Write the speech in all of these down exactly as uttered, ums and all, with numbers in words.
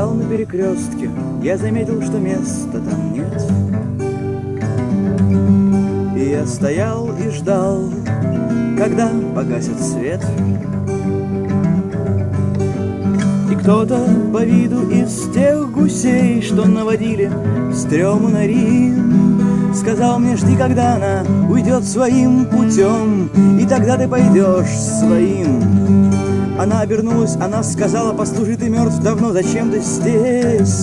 стоял на перекрестке, я заметил, что места там нет. И я стоял и ждал, когда погасит свет. И кто-то по виду из тех гусей, что наводили стрёму на Рим, сказал мне: жди, когда она уйдет своим путем, и тогда ты пойдешь своим. Она обернулась, она сказала: послушай, ты мертв давно, зачем ты здесь?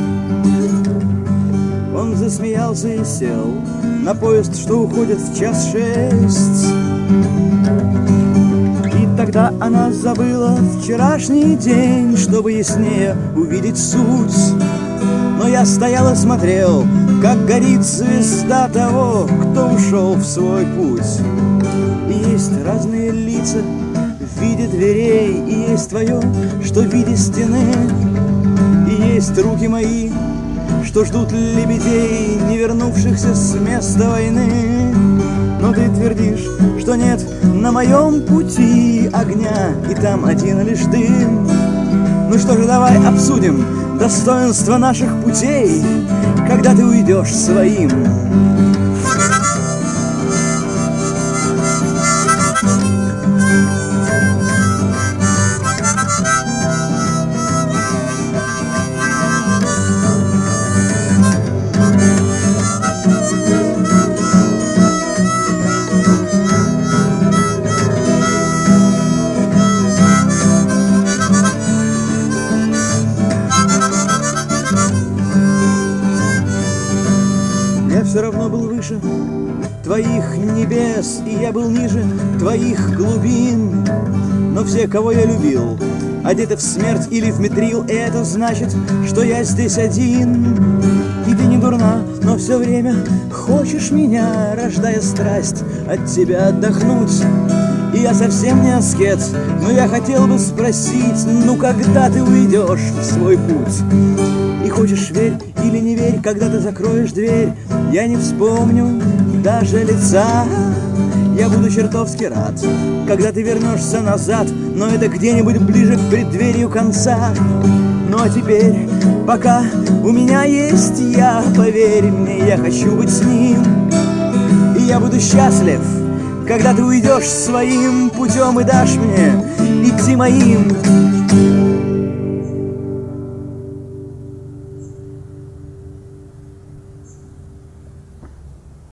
Он засмеялся и сел на поезд, что уходит в час шесть. И тогда она забыла вчерашний день, чтобы яснее увидеть суть. Но я стоял и смотрел, как горит звезда того, кто ушел в свой путь. И есть разные лица в виде дверей, и есть твое, что в виде стены. И есть руки мои, что ждут лебедей, не вернувшихся с места войны. Но ты твердишь, что нет на моем пути огня, и там один лишь дым. Ну что же, давай обсудим достоинство наших путей, когда ты уйдешь своим. Все равно был выше твоих небес, и я был ниже твоих глубин. Но все, кого я любил, одеты в смерть или в митрил, и это значит, что я здесь один. И ты не дурна, но все время хочешь меня, рождая страсть от тебя отдохнуть. И я совсем не аскет, но я хотел бы спросить: ну когда ты уйдешь в свой путь? И хочешь верь или не верь, когда ты закроешь дверь, я не вспомню даже лица. Я буду чертовски рад, когда ты вернешься назад, но это где-нибудь ближе к преддверию конца. Ну а теперь, пока у меня есть я, поверь мне, я хочу быть с ним. И я буду счастлив, когда ты уйдешь своим путем и дашь мне идти моим.